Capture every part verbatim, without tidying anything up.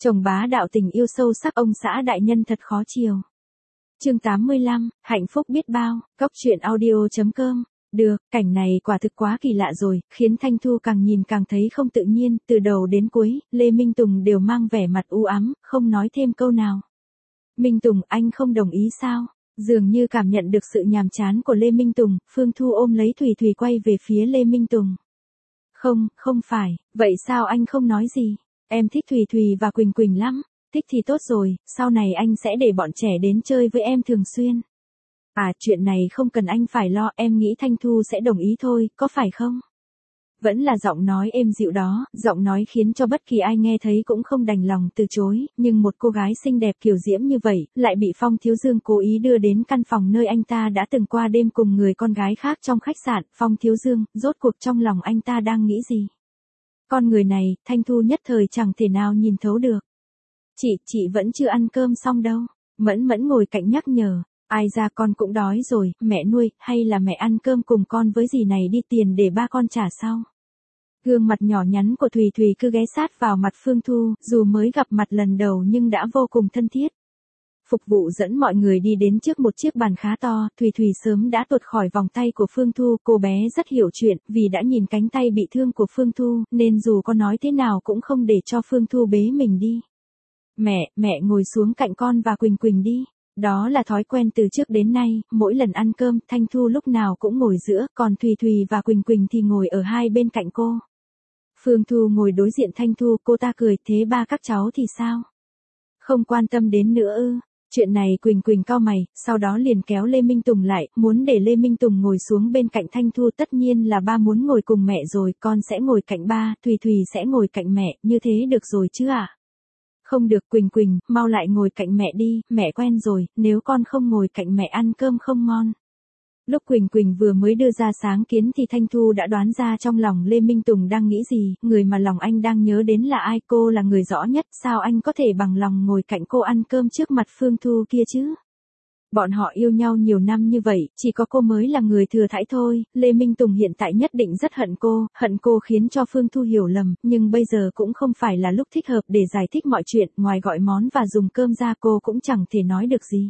Chồng bá đạo tình yêu sâu sắc ông xã đại nhân thật khó chiều. Chương tám mươi lăm, hạnh phúc biết bao, cóc truyện audio chấm com. Được, cảnh này quả thực quá kỳ lạ rồi, khiến Thanh Thu càng nhìn càng thấy không tự nhiên, từ đầu đến cuối, Lê Minh Tùng đều mang vẻ mặt u ám, không nói thêm câu nào. Minh Tùng, anh không đồng ý sao? Dường như cảm nhận được sự nhàm chán của Lê Minh Tùng, Phương Thu ôm lấy Thùy Thùy quay về phía Lê Minh Tùng. Không, không phải, vậy sao anh không nói gì? Em thích Thùy Thùy và Quỳnh Quỳnh lắm, thích thì tốt rồi, sau này anh sẽ để bọn trẻ đến chơi với em thường xuyên. À, chuyện này không cần anh phải lo, em nghĩ Thanh Thu sẽ đồng ý thôi, có phải không? Vẫn là giọng nói êm dịu đó, giọng nói khiến cho bất kỳ ai nghe thấy cũng không đành lòng từ chối, nhưng một cô gái xinh đẹp kiều diễm như vậy, lại bị Phong Thiếu Dương cố ý đưa đến căn phòng nơi anh ta đã từng qua đêm cùng người con gái khác trong khách sạn. Phong Thiếu Dương, rốt cuộc trong lòng anh ta đang nghĩ gì? Con người này, Thanh Thu nhất thời chẳng thể nào nhìn thấu được. Chị, chị vẫn chưa ăn cơm xong đâu. Mẫn Mẫn ngồi cạnh nhắc nhở. Ai ra con cũng đói rồi, mẹ nuôi, hay là mẹ ăn cơm cùng con với dì này đi, tiền để ba con trả sau. Gương mặt nhỏ nhắn của Thùy Thùy cứ ghé sát vào mặt Phương Thu, dù mới gặp mặt lần đầu nhưng đã vô cùng thân thiết. Phục vụ dẫn mọi người đi đến trước một chiếc bàn khá to, Thùy Thùy sớm đã tuột khỏi vòng tay của Phương Thu, cô bé rất hiểu chuyện, vì đã nhìn cánh tay bị thương của Phương Thu, nên dù có nói thế nào cũng không để cho Phương Thu bế mình đi. Mẹ, mẹ ngồi xuống cạnh con và Quỳnh Quỳnh đi. Đó là thói quen từ trước đến nay, mỗi lần ăn cơm, Thanh Thu lúc nào cũng ngồi giữa, còn Thùy Thùy và Quỳnh Quỳnh thì ngồi ở hai bên cạnh cô. Phương Thu ngồi đối diện Thanh Thu, cô ta cười, thế ba các cháu thì sao? Không quan tâm đến nữa ư? Chuyện này Quỳnh Quỳnh cau mày, sau đó liền kéo Lê Minh Tùng lại, muốn để Lê Minh Tùng ngồi xuống bên cạnh Thanh Thu. Tất nhiên là ba muốn ngồi cùng mẹ rồi, con sẽ ngồi cạnh ba, Thùy Thùy sẽ ngồi cạnh mẹ, như thế được rồi chứ ạ? À? Không được, Quỳnh Quỳnh, mau lại ngồi cạnh mẹ đi, mẹ quen rồi, nếu con không ngồi cạnh mẹ ăn cơm không ngon. Lúc Quỳnh Quỳnh vừa mới đưa ra sáng kiến thì Thanh Thu đã đoán ra trong lòng Lê Minh Tùng đang nghĩ gì, người mà lòng anh đang nhớ đến là ai, cô là người rõ nhất, sao anh có thể bằng lòng ngồi cạnh cô ăn cơm trước mặt Phương Thu kia chứ? Bọn họ yêu nhau nhiều năm như vậy, chỉ có cô mới là người thừa thãi thôi. Lê Minh Tùng hiện tại nhất định rất hận cô, hận cô khiến cho Phương Thu hiểu lầm, nhưng bây giờ cũng không phải là lúc thích hợp để giải thích mọi chuyện, ngoài gọi món và dùng cơm ra cô cũng chẳng thể nói được gì.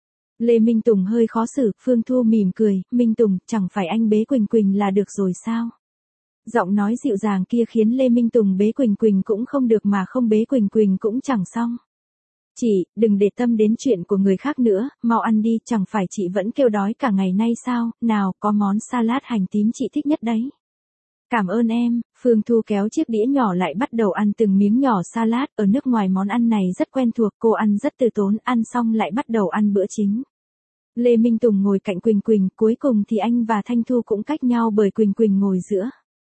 Lê Minh Tùng hơi khó xử, Phương Thu mỉm cười, Minh Tùng, chẳng phải anh bế Quỳnh Quỳnh là được rồi sao? Giọng nói dịu dàng kia khiến Lê Minh Tùng bế Quỳnh Quỳnh cũng không được mà không bế Quỳnh Quỳnh cũng chẳng xong. Chị, đừng để tâm đến chuyện của người khác nữa, mau ăn đi, chẳng phải chị vẫn kêu đói cả ngày nay sao, nào, có món salad hành tím chị thích nhất đấy. Cảm ơn em, Phương Thu kéo chiếc đĩa nhỏ lại bắt đầu ăn từng miếng nhỏ salad, ở nước ngoài món ăn này rất quen thuộc, cô ăn rất từ tốn, ăn xong lại bắt đầu ăn bữa chính. Lê Minh Tùng ngồi cạnh Quỳnh Quỳnh, cuối cùng thì anh và Thanh Thu cũng cách nhau bởi Quỳnh Quỳnh ngồi giữa.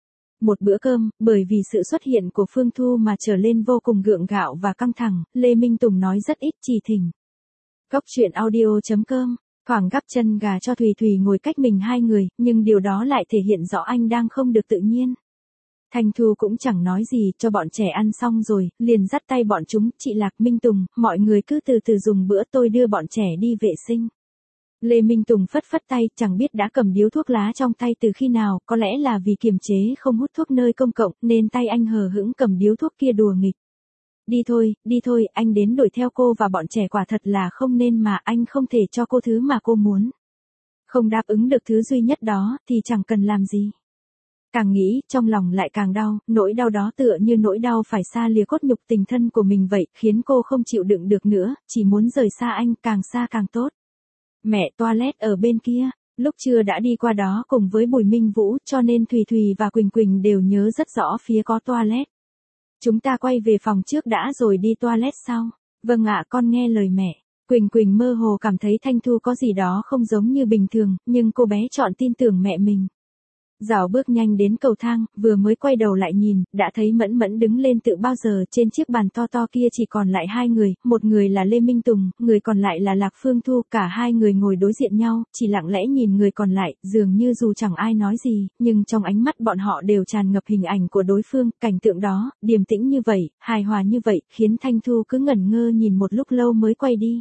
Một bữa cơm, bởi vì sự xuất hiện của Phương Thu mà trở lên vô cùng gượng gạo và căng thẳng, Lê Minh Tùng nói rất ít, chỉ thỉnh. Cóc truyện audio chấm com, thoảng gắp chân gà cho Thùy Thùy ngồi cách mình hai người, nhưng điều đó lại thể hiện rõ anh đang không được tự nhiên. Thanh Thu cũng chẳng nói gì, cho bọn trẻ ăn xong rồi, liền dắt tay bọn chúng, chị Lạc, Minh Tùng, mọi người cứ từ từ dùng bữa, tôi đưa bọn trẻ đi vệ sinh. Lê Minh Tùng phất phất tay, chẳng biết đã cầm điếu thuốc lá trong tay từ khi nào, có lẽ là vì kiềm chế không hút thuốc nơi công cộng, nên tay anh hờ hững cầm điếu thuốc kia đùa nghịch. Đi thôi, đi thôi, anh đến đuổi theo cô và bọn trẻ quả thật là không nên mà, anh không thể cho cô thứ mà cô muốn. Không đáp ứng được thứ duy nhất đó, thì chẳng cần làm gì. Càng nghĩ, trong lòng lại càng đau, nỗi đau đó tựa như nỗi đau phải xa lìa cốt nhục tình thân của mình vậy, khiến cô không chịu đựng được nữa, chỉ muốn rời xa anh, càng xa càng tốt. Mẹ, toilet ở bên kia, lúc trưa đã đi qua đó cùng với Bùi Minh Vũ, cho nên Thùy Thùy và Quỳnh Quỳnh đều nhớ rất rõ phía có toilet. Chúng ta quay về phòng trước đã rồi đi toilet sau. Vâng ạ, con nghe lời mẹ. Quỳnh Quỳnh mơ hồ cảm thấy Thanh Thu có gì đó không giống như bình thường, nhưng cô bé chọn tin tưởng mẹ mình. Dạo bước nhanh đến cầu thang, vừa mới quay đầu lại nhìn, đã thấy Mẫn Mẫn đứng lên tự bao giờ, trên chiếc bàn to to kia chỉ còn lại hai người, một người là Lê Minh Tùng, người còn lại là Lạc Phương Thu, cả hai người ngồi đối diện nhau, chỉ lặng lẽ nhìn người còn lại, dường như dù chẳng ai nói gì, nhưng trong ánh mắt bọn họ đều tràn ngập hình ảnh của đối phương, cảnh tượng đó, điềm tĩnh như vậy, hài hòa như vậy, khiến Thanh Thu cứ ngẩn ngơ nhìn một lúc lâu mới quay đi.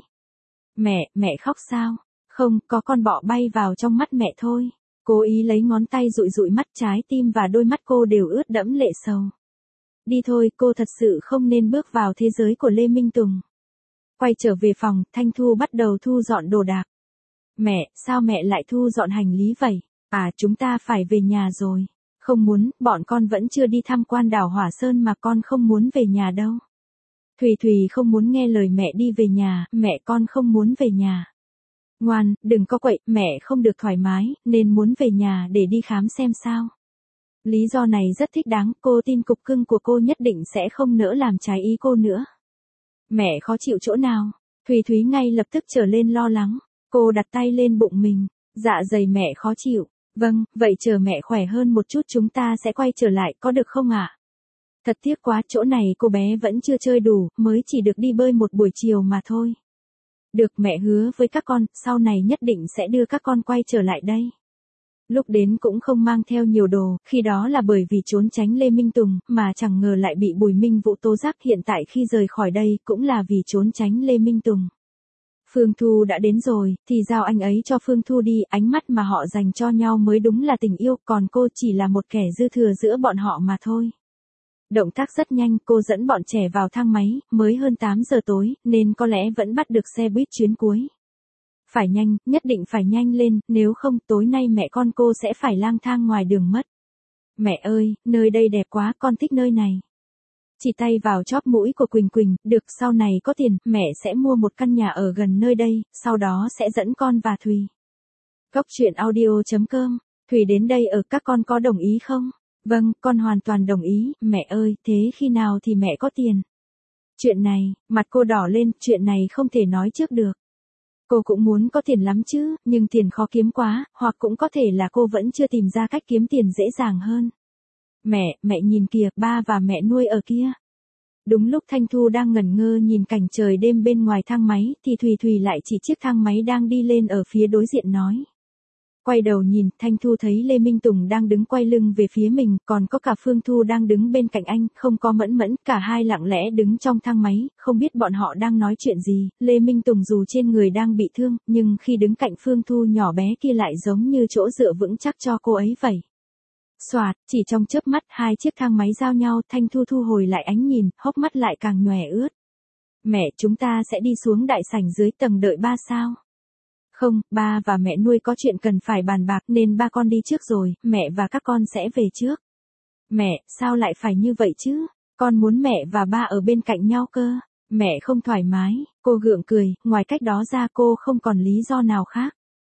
Mẹ, mẹ khóc sao? Không, có con bọ bay vào trong mắt mẹ thôi. Cố ý lấy ngón tay dụi dụi mắt, trái tim và đôi mắt cô đều ướt đẫm lệ sầu. Đi thôi, cô thật sự không nên bước vào thế giới của Lê Minh Tùng. Quay trở về phòng, Thanh Thu bắt đầu thu dọn đồ đạc. Mẹ, sao mẹ lại thu dọn hành lý vậy? À, chúng ta phải về nhà rồi. Không muốn, bọn con vẫn chưa đi tham quan đảo Hỏa Sơn mà con không muốn về nhà đâu. Thùy Thùy không muốn nghe lời mẹ đi về nhà, mẹ con không muốn về nhà. Ngoan, đừng có quậy, mẹ không được thoải mái, nên muốn về nhà để đi khám xem sao. Lý do này rất thích đáng, cô tin cục cưng của cô nhất định sẽ không nỡ làm trái ý cô nữa. Mẹ khó chịu chỗ nào? Thùy Thúy ngay lập tức trở lên lo lắng. Cô đặt tay lên bụng mình. Dạ dày mẹ khó chịu. Vâng, vậy chờ mẹ khỏe hơn một chút chúng ta sẽ quay trở lại, có được không ạ? À? Thật tiếc quá, chỗ này cô bé vẫn chưa chơi đủ, mới chỉ được đi bơi một buổi chiều mà thôi. Được, mẹ hứa với các con, sau này nhất định sẽ đưa các con quay trở lại đây. Lúc đến cũng không mang theo nhiều đồ, khi đó là bởi vì trốn tránh Lê Minh Tùng, mà chẳng ngờ lại bị Bùi Minh Vũ tố giác. Hiện tại khi rời khỏi đây cũng là vì trốn tránh Lê Minh Tùng. Phương Thu đã đến rồi, thì giao anh ấy cho Phương Thu đi, ánh mắt mà họ dành cho nhau mới đúng là tình yêu, còn cô chỉ là một kẻ dư thừa giữa bọn họ mà thôi. Động tác rất nhanh, cô dẫn bọn trẻ vào thang máy, mới hơn tám giờ tối, nên có lẽ vẫn bắt được xe buýt chuyến cuối. Phải nhanh, nhất định phải nhanh lên, nếu không tối nay mẹ con cô sẽ phải lang thang ngoài đường mất. Mẹ ơi, nơi đây đẹp quá, con thích nơi này. Chỉ tay vào chóp mũi của Quỳnh Quỳnh, được, sau này có tiền, mẹ sẽ mua một căn nhà ở gần nơi đây, sau đó sẽ dẫn con và Thùy. Cốc truyện audio chấm com, Thùy đến đây ở, các con có đồng ý không? Vâng, con hoàn toàn đồng ý, mẹ ơi, thế khi nào thì mẹ có tiền? Chuyện này, mặt cô đỏ lên, chuyện này không thể nói trước được. Cô cũng muốn có tiền lắm chứ, nhưng tiền khó kiếm quá, hoặc cũng có thể là cô vẫn chưa tìm ra cách kiếm tiền dễ dàng hơn. Mẹ, mẹ nhìn kìa, ba và mẹ nuôi ở kia. Đúng lúc Thanh Thu đang ngẩn ngơ nhìn cảnh trời đêm bên ngoài thang máy, thì Thùy Thùy lại chỉ chiếc thang máy đang đi lên ở phía đối diện nói. Quay đầu nhìn, Thanh Thu thấy Lê Minh Tùng đang đứng quay lưng về phía mình, còn có cả Phương Thu đang đứng bên cạnh anh, không có Mẫn Mẫn, cả hai lặng lẽ đứng trong thang máy, không biết bọn họ đang nói chuyện gì. Lê Minh Tùng dù trên người đang bị thương, nhưng khi đứng cạnh Phương Thu nhỏ bé kia lại giống như chỗ dựa vững chắc cho cô ấy vậy. Xoạt, chỉ trong chớp mắt, hai chiếc thang máy giao nhau, Thanh Thu thu hồi lại ánh nhìn, hốc mắt lại càng nhòe ướt. Mẹ, chúng ta sẽ đi xuống đại sảnh dưới tầng đợi ba sao? Không, ba và mẹ nuôi có chuyện cần phải bàn bạc nên ba con đi trước rồi, mẹ và các con sẽ về trước. Mẹ, sao lại phải như vậy chứ? Con muốn mẹ và ba ở bên cạnh nhau cơ. Mẹ không thoải mái, cô gượng cười, ngoài cách đó ra cô không còn lý do nào khác.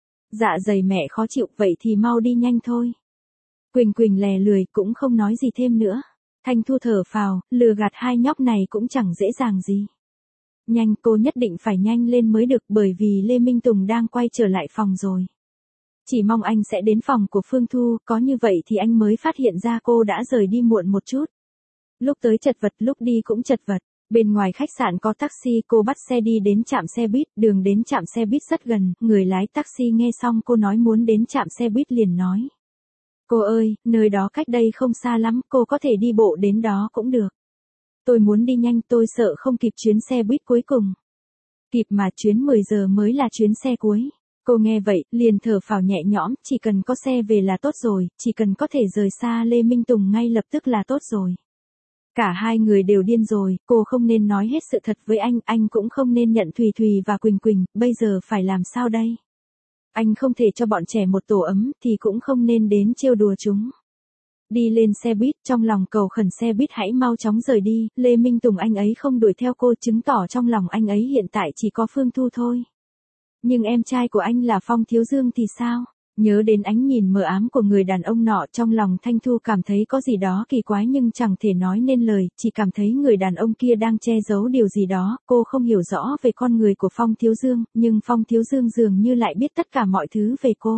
Dạ dày mẹ khó chịu, vậy thì mau đi nhanh thôi. Quỳnh Quỳnh lè lười cũng không nói gì thêm nữa. Thanh Thu thở phào, lừa gạt hai nhóc này cũng chẳng dễ dàng gì. Nhanh, cô nhất định phải nhanh lên mới được bởi vì Lê Minh Tùng đang quay trở lại phòng rồi. Chỉ mong anh sẽ đến phòng của Phương Thu, có như vậy thì anh mới phát hiện ra cô đã rời đi muộn một chút. Lúc tới chật vật, lúc đi cũng chật vật. Bên ngoài khách sạn có taxi, cô bắt xe đi đến trạm xe buýt, đường đến trạm xe buýt rất gần, người lái taxi nghe xong cô nói muốn đến trạm xe buýt liền nói. Cô ơi, nơi đó cách đây không xa lắm, cô có thể đi bộ đến đó cũng được. Tôi muốn đi nhanh, tôi sợ không kịp chuyến xe buýt cuối cùng. Kịp mà, chuyến mười giờ mới là chuyến xe cuối. Cô nghe vậy, liền thở phào nhẹ nhõm, chỉ cần có xe về là tốt rồi, chỉ cần có thể rời xa Lê Minh Tùng ngay lập tức là tốt rồi. Cả hai người đều điên rồi, cô không nên nói hết sự thật với anh, anh cũng không nên nhận Thùy Thùy và Quỳnh Quỳnh, bây giờ phải làm sao đây? Anh không thể cho bọn trẻ một tổ ấm, thì cũng không nên đến trêu đùa chúng. Đi lên xe buýt, trong lòng cầu khẩn xe buýt hãy mau chóng rời đi, Lê Minh Tùng anh ấy không đuổi theo cô, chứng tỏ trong lòng anh ấy hiện tại chỉ có Phương Thu thôi. Nhưng em trai của anh là Phong Thiếu Dương thì sao? Nhớ đến ánh nhìn mờ ám của người đàn ông nọ, trong lòng Thanh Thu cảm thấy có gì đó kỳ quái nhưng chẳng thể nói nên lời, chỉ cảm thấy người đàn ông kia đang che giấu điều gì đó, cô không hiểu rõ về con người của Phong Thiếu Dương, nhưng Phong Thiếu Dương dường như lại biết tất cả mọi thứ về cô.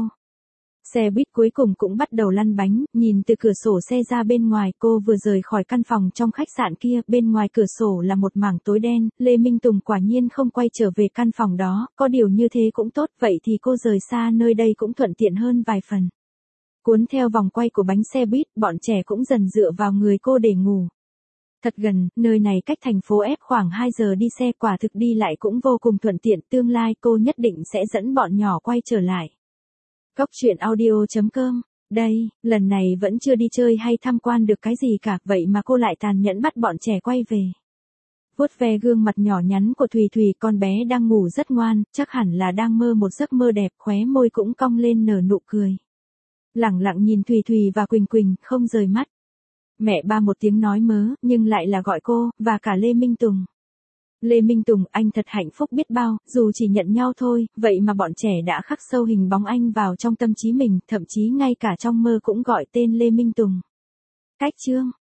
Xe buýt cuối cùng cũng bắt đầu lăn bánh, nhìn từ cửa sổ xe ra bên ngoài, cô vừa rời khỏi căn phòng trong khách sạn kia, bên ngoài cửa sổ là một mảng tối đen, Lê Minh Tùng quả nhiên không quay trở về căn phòng đó, có điều như thế cũng tốt, vậy thì cô rời xa nơi đây cũng thuận tiện hơn vài phần. Cuốn theo vòng quay của bánh xe buýt, bọn trẻ cũng dần dựa vào người cô để ngủ. Thật gần, nơi này cách thành phố F khoảng hai giờ đi xe, quả thực đi lại cũng vô cùng thuận tiện, tương lai cô nhất định sẽ dẫn bọn nhỏ quay trở lại. Cốc truyện audio chấm com Đây, lần này vẫn chưa đi chơi hay tham quan được cái gì cả, vậy mà cô lại tàn nhẫn bắt bọn trẻ quay về. Vuốt ve gương mặt nhỏ nhắn của Thùy Thùy, con bé đang ngủ rất ngoan, chắc hẳn là đang mơ một giấc mơ đẹp, khóe môi cũng cong lên nở nụ cười. Lẳng lặng nhìn Thùy Thùy và Quỳnh Quỳnh, không rời mắt. Mẹ ba một tiếng nói mớ, nhưng lại là gọi cô, và cả Lê Minh Tùng. Lê Minh Tùng, anh thật hạnh phúc biết bao, dù chỉ nhận nhau thôi, vậy mà bọn trẻ đã khắc sâu hình bóng anh vào trong tâm trí mình, thậm chí ngay cả trong mơ cũng gọi tên Lê Minh Tùng. Cách chương